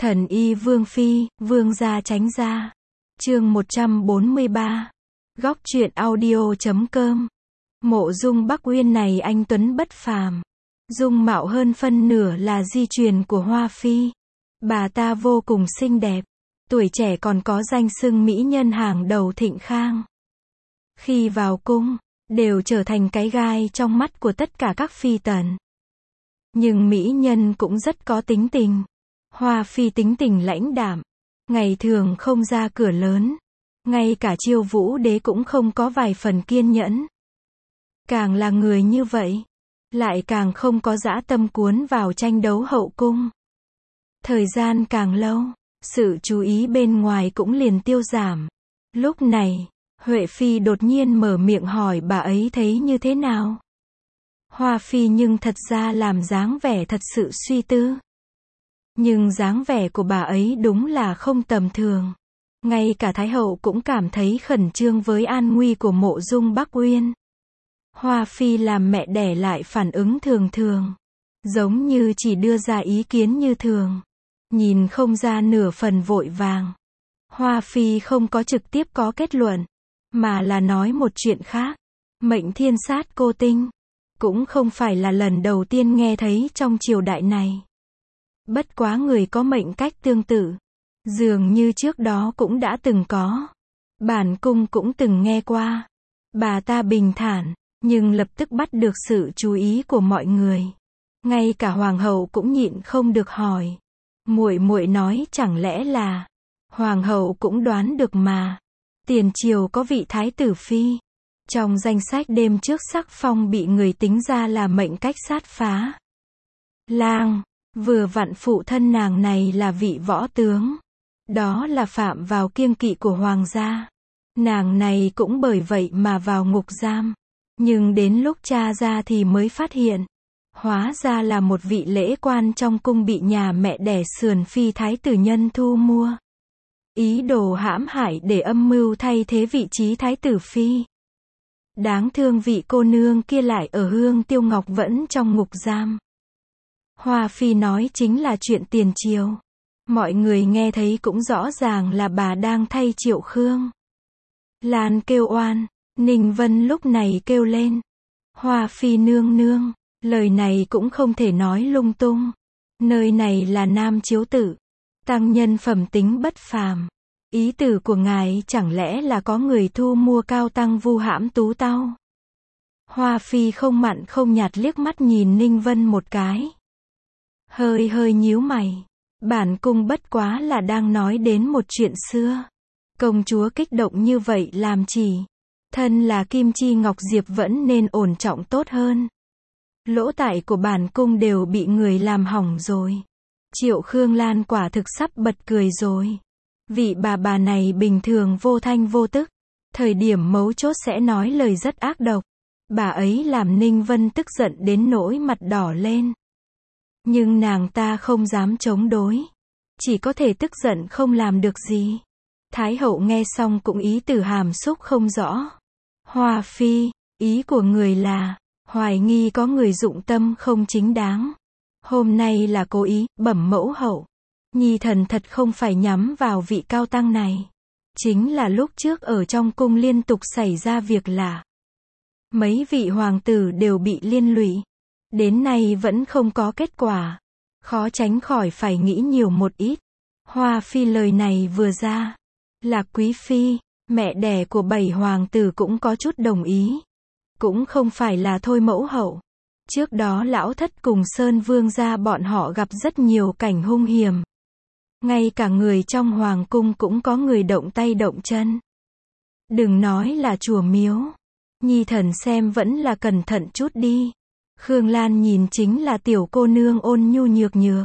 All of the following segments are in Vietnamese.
Thần y Vương Phi, Vương gia tránh gia. Chương 143. Góc truyện audio.com. Mộ Dung Bắc Uyên này anh tuấn bất phàm. Dung mạo hơn phân nửa là di truyền của Hoa Phi. Bà ta vô cùng xinh đẹp. Tuổi trẻ còn có danh xưng mỹ nhân hàng đầu Thịnh Khang. Khi vào cung, đều trở thành cái gai trong mắt của tất cả các phi tần. Nhưng mỹ nhân cũng rất có tính tình. Hoa Phi tính tình lãnh đạm, ngày thường không ra cửa lớn, ngay cả Chiêu Vũ Đế cũng không có vài phần kiên nhẫn. Càng là người như vậy, lại càng không có dã tâm cuốn vào tranh đấu hậu cung. Thời gian càng lâu, sự chú ý bên ngoài cũng liền tiêu giảm. Lúc này, Huệ Phi đột nhiên mở miệng hỏi bà ấy thấy như thế nào. Hoa Phi nhưng thật ra làm dáng vẻ thật sự suy tư. Nhưng dáng vẻ của bà ấy đúng là không tầm thường. Ngay cả Thái hậu cũng cảm thấy khẩn trương với an nguy của Mộ Dung Bắc Uyên. Hoa Phi làm mẹ đẻ lại phản ứng thường thường. Giống như chỉ đưa ra ý kiến như thường. Nhìn không ra nửa phần vội vàng. Hoa Phi không có trực tiếp có kết luận, mà là nói một chuyện khác. Mệnh thiên sát cô tinh. Cũng không phải là lần đầu tiên nghe thấy trong triều đại này. Bất quá người có mệnh cách tương tự, dường như trước đó cũng đã từng có. Bản cung cũng từng nghe qua. Bà ta bình thản, nhưng lập tức bắt được sự chú ý của mọi người. Ngay cả hoàng hậu cũng nhịn không được hỏi. Muội muội nói chẳng lẽ là... Hoàng hậu cũng đoán được mà. Tiền triều có vị thái tử phi. Trong danh sách đêm trước sắc phong bị người tính ra là mệnh cách sát phá. Lang. Vừa vặn phụ thân nàng này là vị võ tướng. Đó là phạm vào kiêng kỵ của hoàng gia. Nàng này cũng bởi vậy mà vào ngục giam. Nhưng đến lúc tra ra thì mới phát hiện. Hóa ra là một vị lễ quan trong cung bị nhà mẹ đẻ sườn phi thái tử nhân thu mua. Ý đồ hãm hại để âm mưu thay thế vị trí thái tử phi. Đáng thương vị cô nương kia lại ở Hương Tiêu Ngọc vẫn trong ngục giam. Hoa Phi nói chính là chuyện tiền triều. Mọi người nghe thấy cũng rõ ràng là bà đang thay Triệu Khương Lan kêu oan. Ninh Vân lúc này kêu lên. Hoa Phi nương nương, lời này cũng không thể nói lung tung. Nơi này là Nam Chiếu Tự. Tăng nhân phẩm tính bất phàm. Ý tử của ngài chẳng lẽ là có người thu mua cao tăng vu hãm tú tau? Hoa Phi không mặn không nhạt liếc mắt nhìn Ninh Vân một cái. Hơi nhíu mày. Bản cung bất quá là đang nói đến một chuyện xưa. Công chúa kích động như vậy làm chỉ. Thân là Kim Chi Ngọc Diệp vẫn nên ổn trọng tốt hơn. Lỗ tai của bản cung đều bị người làm hỏng rồi. Triệu Khương Lan quả thực sắp bật cười rồi. Vị bà này bình thường vô thanh vô tức. Thời điểm mấu chốt sẽ nói lời rất ác độc. Bà ấy làm Ninh Vân tức giận đến nỗi mặt đỏ lên. Nhưng nàng ta không dám chống đối. Chỉ có thể tức giận không làm được gì. Thái hậu nghe xong cũng ý từ hàm xúc không rõ. Hoa Phi, ý của người là, hoài nghi có người dụng tâm không chính đáng. Hôm nay là cố ý, bẩm mẫu hậu. Nhi thần thật không phải nhắm vào vị cao tăng này. Chính là lúc trước ở trong cung liên tục xảy ra việc lạ. Mấy vị hoàng tử đều bị liên lụy. Đến nay vẫn không có kết quả. Khó tránh khỏi phải nghĩ nhiều một ít. Hoa Phi lời này vừa ra. Là Quý Phi, mẹ đẻ của 7 hoàng tử cũng có chút đồng ý. Cũng không phải là thôi mẫu hậu. Trước đó lão thất cùng Sơn Vương gia bọn họ gặp rất nhiều cảnh hung hiểm. Ngay cả người trong hoàng cung cũng có người động tay động chân. Đừng nói là chùa miếu. Nhi thần xem vẫn là cẩn thận chút đi. Khương Lan nhìn chính là tiểu cô nương ôn nhu nhược nhược.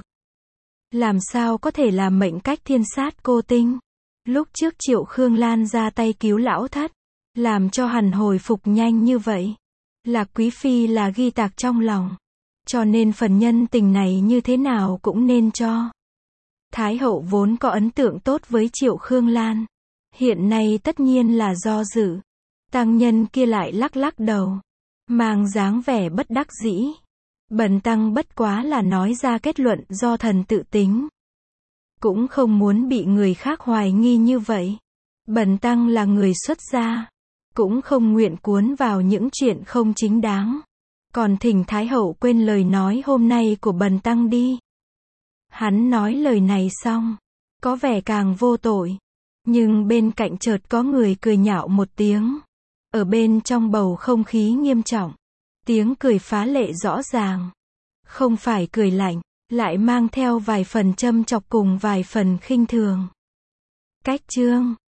Làm sao có thể là mệnh cách thiên sát cô tinh. Lúc trước Triệu Khương Lan ra tay cứu lão thất. Làm cho hắn hồi phục nhanh như vậy. Lạc Quý Phi là ghi tạc trong lòng. Cho nên phần nhân tình này như thế nào cũng nên cho. Thái hậu vốn có ấn tượng tốt với Triệu Khương Lan. Hiện nay tất nhiên là do dự. Tăng nhân kia lại lắc lắc đầu. Mang dáng vẻ bất đắc dĩ. Bần tăng bất quá là nói ra kết luận do thần tự tính. cũng không muốn bị người khác hoài nghi như vậy. Bần tăng là người xuất gia, cũng không nguyện cuốn vào những chuyện không chính đáng. Còn thỉnh Thái hậu quên lời nói hôm nay của bần tăng đi. Hắn nói lời này xong, có vẻ càng vô tội. Nhưng bên cạnh chợt có người cười nhạo một tiếng. Ở bên trong bầu không khí nghiêm trọng, tiếng cười phá lệ rõ ràng. Không phải cười lạnh, lại mang theo vài phần châm chọc cùng vài phần khinh thường. Cách chương